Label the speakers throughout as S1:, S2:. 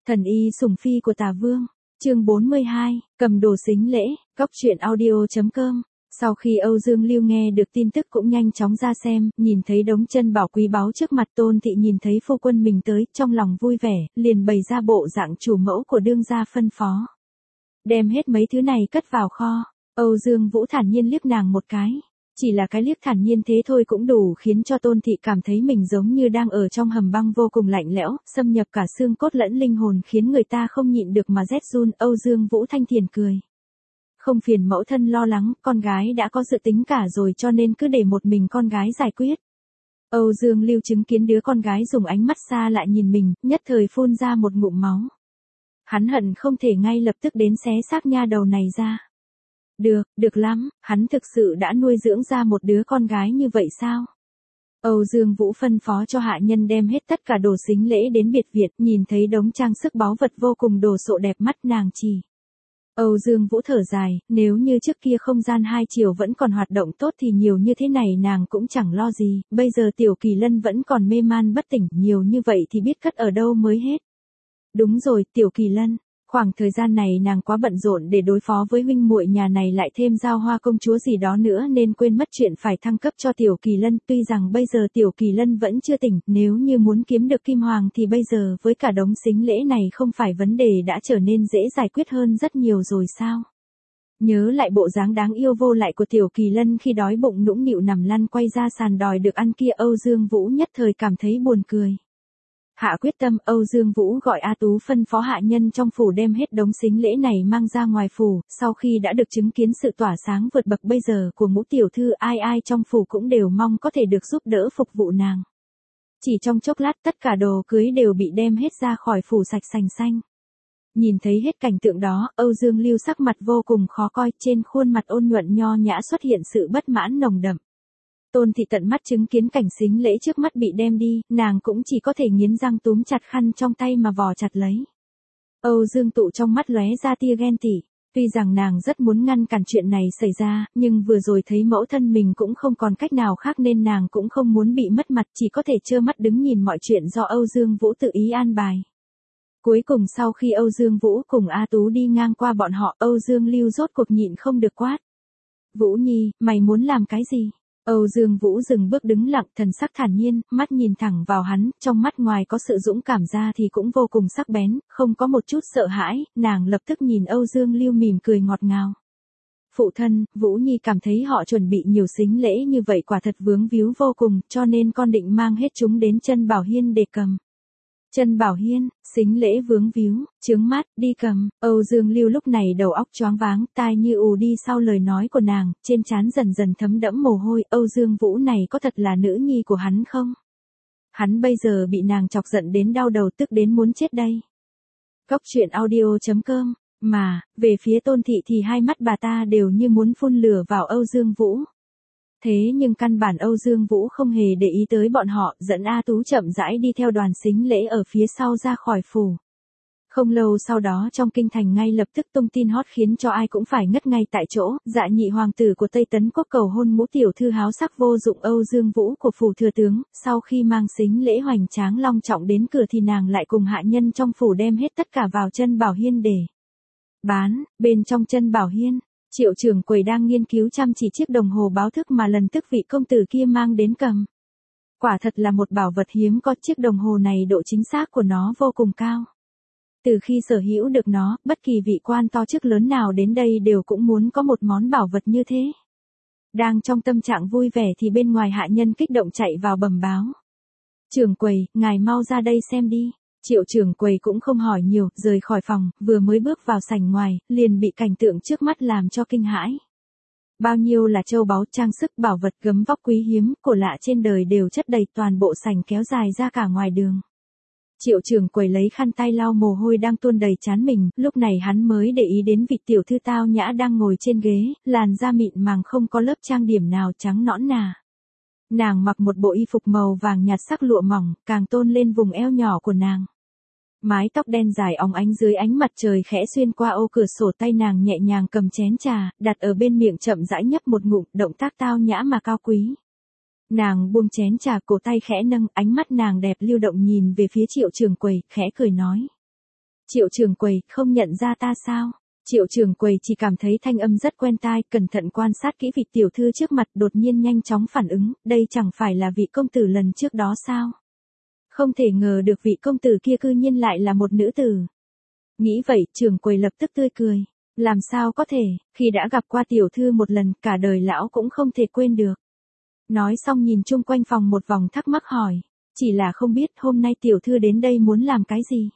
S1: Thần y sủng phi của Tả Vương, chương 42, cầm đồ sính lễ, góc truyện audio.com. Sau khi Âu Dương Lưu nghe được tin tức cũng nhanh chóng ra xem, nhìn thấy đống chân bảo quý báu trước mặt Tôn Thị, nhìn thấy phu quân mình tới, trong lòng vui vẻ, liền bày ra bộ dạng chủ mẫu của đương gia phân phó. Đem hết mấy thứ này cất vào kho. Âu Dương Vũ thản nhiên liếc nàng một cái. Chỉ là cái liếc thản nhiên thế thôi cũng đủ khiến cho Tôn Thị cảm thấy mình giống như đang ở trong hầm băng vô cùng lạnh lẽo, xâm nhập cả xương cốt lẫn linh hồn, khiến người ta không nhịn được mà rét run. Âu Dương Vũ thanh thiền cười. Không phiền mẫu thân lo lắng, con gái đã có dự tính cả rồi, cho nên cứ để một mình con gái giải quyết. Âu Dương Lưu chứng kiến đứa con gái dùng ánh mắt xa lại nhìn mình, nhất thời phun ra một ngụm máu. Hắn hận không thể ngay lập tức đến xé xác nha đầu này ra. Được lắm, hắn thực sự đã nuôi dưỡng ra một đứa con gái như vậy sao? Âu Dương Vũ phân phó cho hạ nhân đem hết tất cả đồ sính lễ đến biệt viện, nhìn thấy đống trang sức báu vật vô cùng đồ sộ đẹp mắt, nàng chỉ. Âu Dương Vũ thở dài, nếu như trước kia không gian hai chiều vẫn còn hoạt động tốt thì nhiều như thế này nàng cũng chẳng lo gì, bây giờ Tiểu Kỳ Lân vẫn còn mê man bất tỉnh, nhiều như vậy thì biết cất ở đâu mới hết. Đúng rồi, Tiểu Kỳ Lân. Khoảng thời gian này nàng quá bận rộn để đối phó với huynh muội nhà này, lại thêm Giao Hoa công chúa gì đó nữa, nên quên mất chuyện phải thăng cấp cho Tiểu Kỳ Lân. Tuy rằng bây giờ Tiểu Kỳ Lân vẫn chưa tỉnh, nếu như muốn kiếm được Kim Hoàng thì bây giờ với cả đống sính lễ này không phải vấn đề đã trở nên dễ giải quyết hơn rất nhiều rồi sao? Nhớ lại bộ dáng đáng yêu vô lại của Tiểu Kỳ Lân khi đói bụng nũng nịu nằm lăn quay ra sàn đòi được ăn kia, Âu Dương Vũ nhất thời cảm thấy buồn cười. Hạ quyết tâm, Âu Dương Vũ gọi A Tú phân phó hạ nhân trong phủ đem hết đống sính lễ này mang ra ngoài phủ. Sau khi đã được chứng kiến sự tỏa sáng vượt bậc bây giờ của Ngũ tiểu thư, ai ai trong phủ cũng đều mong có thể được giúp đỡ phục vụ nàng. Chỉ trong chốc lát tất cả đồ cưới đều bị đem hết ra khỏi phủ sạch sành xanh. Nhìn thấy hết cảnh tượng đó, Âu Dương Lưu sắc mặt vô cùng khó coi, trên khuôn mặt ôn nhuận nho nhã xuất hiện sự bất mãn nồng đậm. Tôn Thị tận mắt chứng kiến cảnh sính lễ trước mắt bị đem đi, nàng cũng chỉ có thể nghiến răng túm chặt khăn trong tay mà vò chặt lấy. Âu Dương Tụ trong mắt lóe ra tia ghen tị, tuy rằng nàng rất muốn ngăn cản chuyện này xảy ra, nhưng vừa rồi thấy mẫu thân mình cũng không còn cách nào khác nên nàng cũng không muốn bị mất mặt, chỉ có thể trơ mắt đứng nhìn mọi chuyện do Âu Dương Vũ tự ý an bài. Cuối cùng sau khi Âu Dương Vũ cùng A Tú đi ngang qua bọn họ, Âu Dương Lưu rốt cuộc nhịn không được quát. Vũ Nhi, mày muốn làm cái gì? Âu Dương Vũ dừng bước đứng lặng, thần sắc thản nhiên, mắt nhìn thẳng vào hắn, trong mắt ngoài có sự dũng cảm ra thì cũng vô cùng sắc bén, không có một chút sợ hãi. Nàng lập tức nhìn Âu Dương Lưu mỉm cười ngọt ngào. Phụ thân, Vũ Nhi cảm thấy họ chuẩn bị nhiều sính lễ như vậy quả thật vướng víu vô cùng, cho nên con định mang hết chúng đến Chân Bảo Hiên để cầm. Chân Bảo Hiên, sính lễ vướng víu, chướng mắt, đi cầm. Âu Dương Lưu lúc này đầu óc choáng váng, tai như ù đi sau lời nói của nàng, trên trán dần dần thấm đẫm mồ hôi. Âu Dương Vũ này có thật là nữ nhi của hắn không? Hắn bây giờ bị nàng chọc giận đến đau đầu, tức đến muốn chết đây. Góc truyện audio.com. Mà, về phía Tôn Thị thì hai mắt bà ta đều như muốn phun lửa vào Âu Dương Vũ. Thế nhưng căn bản Âu Dương Vũ không hề để ý tới bọn họ, dẫn A Tú chậm rãi đi theo đoàn sính lễ ở phía sau ra khỏi phủ. Không lâu sau đó trong kinh thành ngay lập tức tung tin hot khiến cho ai cũng phải ngất ngay tại chỗ. Dạ nhị hoàng tử của Tây Tấn Quốc cầu hôn Ngũ tiểu thư háo sắc vô dụng Âu Dương Vũ của phủ thừa tướng. Sau khi mang sính lễ hoành tráng long trọng đến cửa thì nàng lại cùng hạ nhân trong phủ đem hết tất cả vào Chân Bảo Hiên để bán. Bên trong Chân Bảo Hiên, Triệu trưởng quầy đang nghiên cứu chăm chỉ chiếc đồng hồ báo thức mà lần tức vị công tử kia mang đến cầm. Quả thật là một bảo vật hiếm có, chiếc đồng hồ này độ chính xác của nó vô cùng cao. Từ khi sở hữu được nó, bất kỳ vị quan to chức lớn nào đến đây đều cũng muốn có một món bảo vật như thế. Đang trong tâm trạng vui vẻ thì bên ngoài hạ nhân kích động chạy vào bẩm báo. Trưởng quầy, ngài mau ra đây xem đi. Triệu trưởng quầy cũng không hỏi nhiều, rời khỏi phòng, vừa mới bước vào sảnh ngoài, liền bị cảnh tượng trước mắt làm cho kinh hãi. Bao nhiêu là châu báu, trang sức, bảo vật, gấm vóc quý hiếm, cổ lạ trên đời đều chất đầy toàn bộ sảnh kéo dài ra cả ngoài đường. Triệu trưởng quầy lấy khăn tay lau mồ hôi đang tuôn đầy trán mình, lúc này hắn mới để ý đến vị tiểu thư tao nhã đang ngồi trên ghế, làn da mịn màng không có lớp trang điểm nào, trắng nõn nà. Nàng mặc một bộ y phục màu vàng nhạt sắc lụa mỏng, càng tôn lên vùng eo nhỏ của nàng. Mái tóc đen dài óng ánh dưới ánh mặt trời khẽ xuyên qua ô cửa sổ, tay nàng nhẹ nhàng cầm chén trà, đặt ở bên miệng chậm rãi nhấp một ngụm, động tác tao nhã mà cao quý. Nàng buông chén trà, cổ tay khẽ nâng, ánh mắt nàng đẹp lưu động nhìn về phía Triệu trưởng quầy, khẽ cười nói. Triệu trưởng quầy, không nhận ra ta sao? Triệu trưởng quầy chỉ cảm thấy thanh âm rất quen tai, cẩn thận quan sát kỹ vị tiểu thư trước mặt, đột nhiên nhanh chóng phản ứng, đây chẳng phải là vị công tử lần trước đó sao? Không thể ngờ được vị công tử kia cư nhiên lại là một nữ tử. Nghĩ vậy, trưởng quầy lập tức tươi cười. Làm sao có thể, khi đã gặp qua tiểu thư một lần, cả đời lão cũng không thể quên được. Nói xong nhìn chung quanh phòng một vòng thắc mắc hỏi. Chỉ là không biết hôm nay tiểu thư đến đây muốn làm cái gì.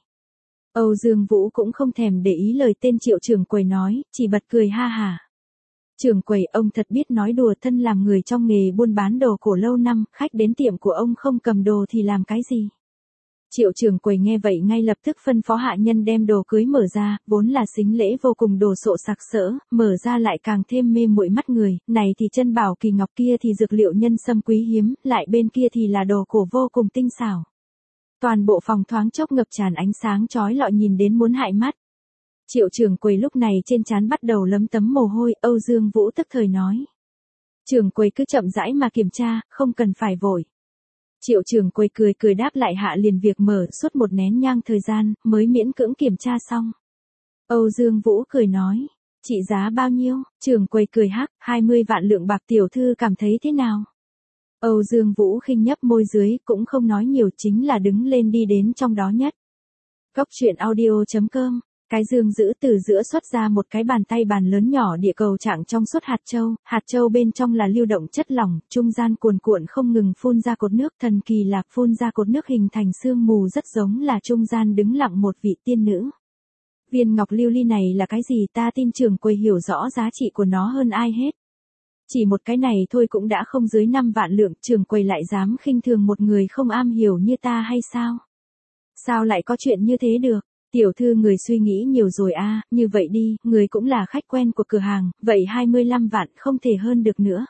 S1: Âu Dương Vũ cũng không thèm để ý lời tên Triệu trưởng quầy nói, chỉ bật cười ha hả. Trưởng quầy, ông thật biết nói đùa, thân làm người trong nghề buôn bán đồ cổ lâu năm, khách đến tiệm của ông không cầm đồ thì làm cái gì. Triệu trưởng quầy nghe vậy ngay lập tức phân phó hạ nhân đem đồ cưới mở ra, vốn là sính lễ vô cùng đồ sộ sặc sỡ, mở ra lại càng thêm mê muội mắt người, này thì chân bảo kỳ ngọc, kia thì dược liệu nhân sâm quý hiếm, lại bên kia thì là đồ cổ vô cùng tinh xảo. Toàn bộ phòng thoáng chốc ngập tràn ánh sáng chói lọi nhìn đến muốn hại mắt. Triệu trưởng quầy lúc này trên trán bắt đầu lấm tấm mồ hôi, Âu Dương Vũ tức thời nói. Trưởng quầy cứ chậm rãi mà kiểm tra, không cần phải vội. Triệu trưởng quầy cười cười đáp lại, hạ liền việc mở, suốt một nén nhang thời gian, mới miễn cưỡng kiểm tra xong. Âu Dương Vũ cười nói, trị giá bao nhiêu? Trưởng quầy cười hắc, 20 vạn lượng bạc, tiểu thư cảm thấy thế nào? Âu Dương Vũ khinh nhấp môi dưới, cũng không nói nhiều, chính là đứng lên đi đến trong đó nhất. Góc truyện audio.com. Cái dương giữ từ giữa xuất ra một cái bàn tay bàn lớn nhỏ địa cầu trạng trong suốt hạt châu bên trong là lưu động chất lỏng, trung gian cuồn cuộn không ngừng phun ra cột nước, thần kỳ là phun ra cột nước hình thành sương mù, rất giống là trung gian đứng lặng một vị tiên nữ. Viên ngọc lưu ly này là cái gì? Ta tin trưởng quầy hiểu rõ giá trị của nó hơn ai hết. Chỉ một cái này thôi cũng đã không dưới 5 vạn lượng, trưởng quầy lại dám khinh thường một người không am hiểu như ta hay sao? Sao lại có chuyện như thế được? Tiểu thư người suy nghĩ nhiều rồi a, như vậy đi, người cũng là khách quen của cửa hàng, vậy 25 vạn không thể hơn được nữa.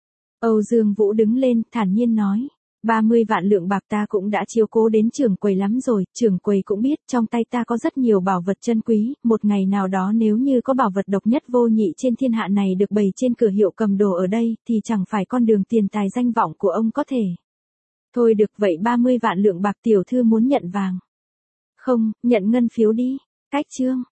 S1: Âu Dương Vũ đứng lên, thản nhiên nói, 30 vạn lượng bạc ta cũng đã chiếu cố đến trưởng quầy lắm rồi, trưởng quầy cũng biết trong tay ta có rất nhiều bảo vật chân quý, một ngày nào đó nếu như có bảo vật độc nhất vô nhị trên thiên hạ này được bày trên cửa hiệu cầm đồ ở đây, thì chẳng phải con đường tiền tài danh vọng của ông có thể. Thôi được, vậy 30 vạn lượng bạc tiểu thư muốn nhận vàng? Không, nhận ngân phiếu đi. Cách chương.